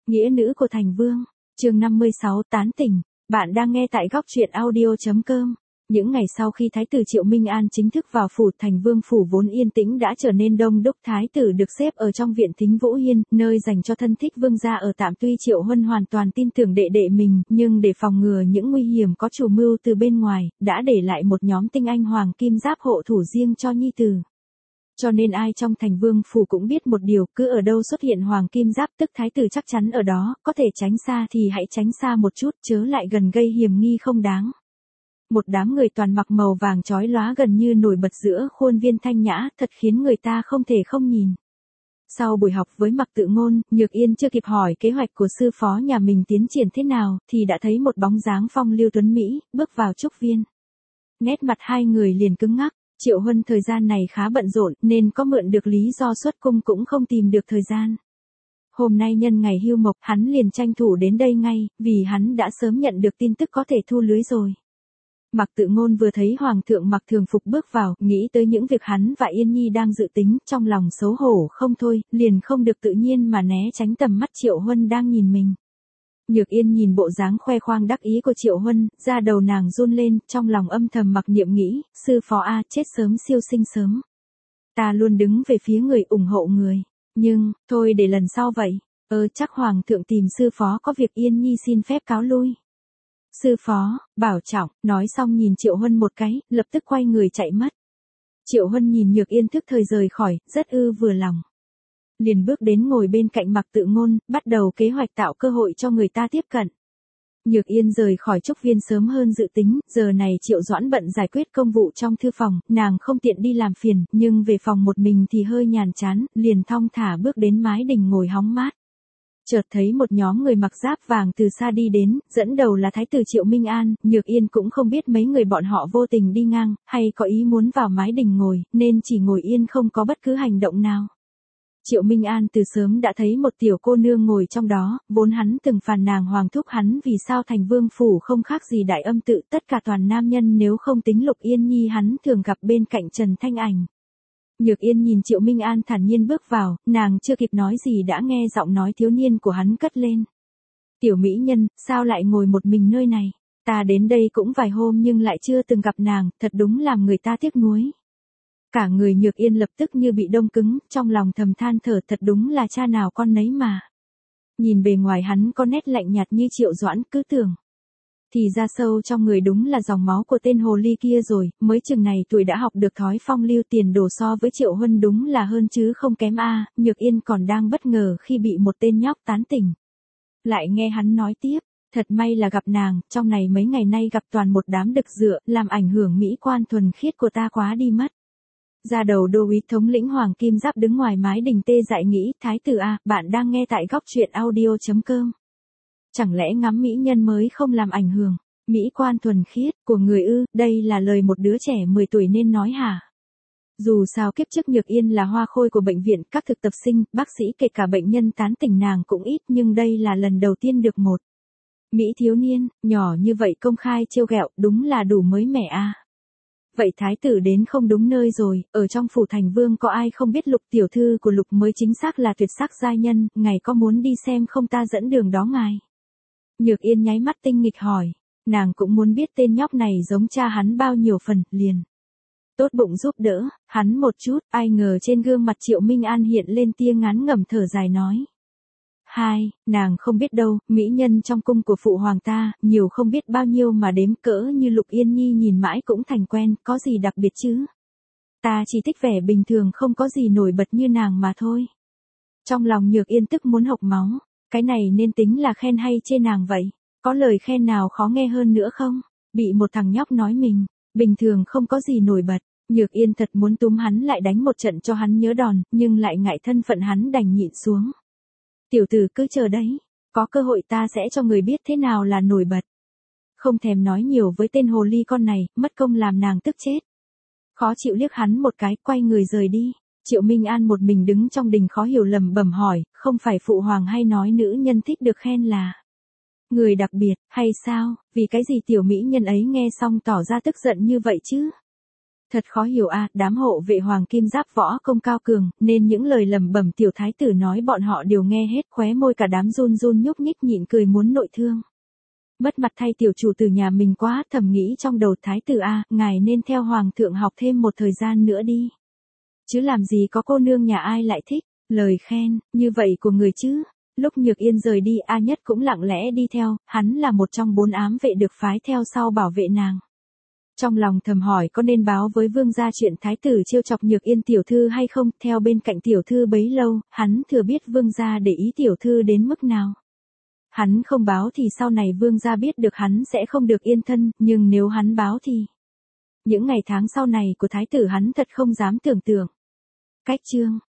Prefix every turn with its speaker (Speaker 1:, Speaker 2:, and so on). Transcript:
Speaker 1: Nghĩa nữ của thành vương, chương 56 tán tỉnh, bạn đang nghe tại góc truyện audio.com. Những ngày sau khi Thái tử Triệu Minh An chính thức vào phủ, thành vương phủ vốn yên tĩnh đã trở nên đông đúc. Thái tử được xếp ở trong viện thính Vũ Hiên, nơi dành cho thân thích vương gia ở tạm. Tuy Triệu Huân hoàn toàn tin tưởng đệ đệ mình, nhưng để phòng ngừa những nguy hiểm có chủ mưu từ bên ngoài, đã để lại một nhóm tinh anh hoàng kim giáp hộ thủ riêng cho nhi tử. Cho nên ai trong thành vương phủ cũng biết một điều, cứ ở đâu xuất hiện hoàng kim giáp tức thái tử chắc chắn ở đó, có thể tránh xa thì hãy tránh xa một chút, chớ lại gần gây hiểm nghi không đáng. Một đám người toàn mặc màu vàng chói lóa gần như nổi bật giữa khuôn viên thanh nhã, thật khiến người ta không thể không nhìn. Sau buổi học với Mạc Tự Ngôn, Nhược Yên chưa kịp hỏi kế hoạch của sư phó nhà mình tiến triển thế nào, thì đã thấy một bóng dáng phong lưu tuấn Mỹ, bước vào trúc viên. Nét mặt hai người liền cứng ngắc. Triệu Huân thời gian này khá bận rộn nên có mượn được lý do xuất cung cũng không tìm được thời gian. Hôm nay nhân ngày hưu mộc, hắn liền tranh thủ đến đây ngay, vì hắn đã sớm nhận được tin tức có thể thu lưới rồi. Mạc Tự Ngôn vừa thấy Hoàng thượng mặc thường phục bước vào, nghĩ tới những việc hắn và Yên Nhi đang dự tính, trong lòng xấu hổ không thôi, liền không được tự nhiên mà né tránh tầm mắt Triệu Huân đang nhìn mình. Nhược Yên nhìn bộ dáng khoe khoang đắc ý của Triệu Huân, da đầu nàng run lên, trong lòng âm thầm mặc niệm nghĩ, sư phó a, chết sớm siêu sinh sớm. Ta luôn đứng về phía người ủng hộ người, nhưng, thôi để lần sau vậy, chắc Hoàng thượng tìm sư phó có việc, Yên Nhi xin phép cáo lui. Sư phó, bảo trọng, nói xong nhìn Triệu Huân một cái, lập tức quay người chạy mất. Triệu Huân nhìn Nhược Yên thức thời rời khỏi, rất vừa lòng. Liền bước đến ngồi bên cạnh Mạc Tự Ngôn, bắt đầu kế hoạch tạo cơ hội cho người ta tiếp cận. Nhược Yên rời khỏi trúc viên sớm hơn dự tính, giờ này Triệu Doãn bận giải quyết công vụ trong thư phòng, nàng không tiện đi làm phiền, nhưng về phòng một mình thì hơi nhàm chán, liền thong thả bước đến mái đình ngồi hóng mát. Chợt thấy một nhóm người mặc giáp vàng từ xa đi đến, dẫn đầu là Thái tử Triệu Minh An, Nhược Yên cũng không biết mấy người bọn họ vô tình đi ngang, hay có ý muốn vào mái đình ngồi, nên chỉ ngồi yên không có bất cứ hành động nào. Triệu Minh An từ sớm đã thấy một tiểu cô nương ngồi trong đó, vốn hắn từng phàn nàn Hoàng thúc hắn vì sao thành vương phủ không khác gì Đại Âm tự, tất cả toàn nam nhân nếu không tính Lục Yên Nhi hắn thường gặp bên cạnh Trần Thanh Ảnh. Nhược Yên nhìn Triệu Minh An thản nhiên bước vào, nàng chưa kịp nói gì đã nghe giọng nói thiếu niên của hắn cất lên. Tiểu mỹ nhân, sao lại ngồi một mình nơi này? Ta đến đây cũng vài hôm nhưng lại chưa từng gặp nàng, thật đúng làm người ta tiếc nuối. Cả người Nhược Yên lập tức như bị đông cứng, trong lòng thầm than thở, thật đúng là cha nào con nấy mà. Nhìn bề ngoài hắn có nét lạnh nhạt như Triệu Doãn, cứ tưởng. Thì ra sâu trong người đúng là dòng máu của tên hồ ly kia rồi, mới chừng này tuổi đã học được thói phong lưu tiền đồ, so với Triệu Huân đúng là hơn chứ không kém a. Nhược Yên còn đang bất ngờ khi bị một tên nhóc tán tỉnh. Lại nghe hắn nói tiếp, thật may là gặp nàng, trong này mấy ngày nay gặp toàn một đám đực dựa, làm ảnh hưởng mỹ quan thuần khiết của ta quá đi mất. Ra đầu đô úy thống lĩnh Hoàng Kim Giáp đứng ngoài mái đình tê dại nghĩ, Thái tử a, bạn đang nghe tại góc truyện audio.com. Chẳng lẽ ngắm mỹ nhân mới không làm ảnh hưởng, mỹ quan thuần khiết của người ư, đây là lời một đứa trẻ 10 tuổi nên nói hả? Dù sao kiếp trước Nhược Yên là hoa khôi của bệnh viện, các thực tập sinh, bác sĩ kể cả bệnh nhân tán tỉnh nàng cũng ít, nhưng đây là lần đầu tiên được một mỹ thiếu niên, nhỏ như vậy công khai trêu ghẹo, đúng là đủ mới mẻ a. Vậy thái tử đến không đúng nơi rồi, ở trong phủ thành vương có ai không biết Lục tiểu thư của Lục mới chính xác là tuyệt sắc giai nhân, ngài có muốn đi xem không, ta dẫn đường đó ngài. Nhược Yên nháy mắt tinh nghịch hỏi, nàng cũng muốn biết tên nhóc này giống cha hắn bao nhiêu phần, liền tốt bụng giúp đỡ hắn một chút, ai ngờ trên gương mặt Triệu Minh An hiện lên tia ngán ngẩm thở dài nói. Nàng không biết đâu, mỹ nhân trong cung của phụ hoàng ta, nhiều không biết bao nhiêu mà đếm cỡ như Lục Yên Nhi nhìn mãi cũng thành quen, có gì đặc biệt chứ? Ta chỉ thích vẻ bình thường không có gì nổi bật như nàng mà thôi. Trong lòng Nhược Yên tức muốn hộc máu, cái này nên tính là khen hay chê nàng vậy? Có lời khen nào khó nghe hơn nữa không? Bị một thằng nhóc nói mình, bình thường không có gì nổi bật, Nhược Yên thật muốn túm hắn lại đánh một trận cho hắn nhớ đòn, nhưng lại ngại thân phận hắn đành nhịn xuống. Tiểu tử cứ chờ đấy, có cơ hội ta sẽ cho người biết thế nào là nổi bật. Không thèm nói nhiều với tên hồ ly con này, mất công làm nàng tức chết. Khó chịu liếc hắn một cái, quay người rời đi. Triệu Minh An một mình đứng trong đình khó hiểu lẩm bẩm hỏi, không phải phụ hoàng hay nói nữ nhân thích được khen là người đặc biệt, hay sao, vì cái gì tiểu mỹ nhân ấy nghe xong tỏ ra tức giận như vậy chứ? Thật khó hiểu a, đám hộ vệ hoàng kim giáp võ công cao cường, nên những lời lẩm bẩm tiểu thái tử nói bọn họ đều nghe hết, khóe môi cả đám run run nhúc nhích nhịn cười muốn nội thương. Mất mặt thay tiểu chủ tử nhà mình quá, thầm nghĩ trong đầu thái tử a, ngài nên theo hoàng thượng học thêm một thời gian nữa đi. Chứ làm gì có cô nương nhà ai lại thích, lời khen, như vậy của người chứ. Lúc Nhược Yên rời đi A Nhất cũng lặng lẽ đi theo, hắn là một trong 4 ám vệ được phái theo sau bảo vệ nàng. Trong lòng thầm hỏi có nên báo với vương gia chuyện thái tử trêu chọc Nhược Yên tiểu thư hay không, theo bên cạnh tiểu thư bấy lâu, hắn thừa biết vương gia để ý tiểu thư đến mức nào. Hắn không báo thì sau này vương gia biết được hắn sẽ không được yên thân, nhưng nếu hắn báo thì... Những ngày tháng sau này của thái tử hắn thật không dám tưởng tượng. Cách chương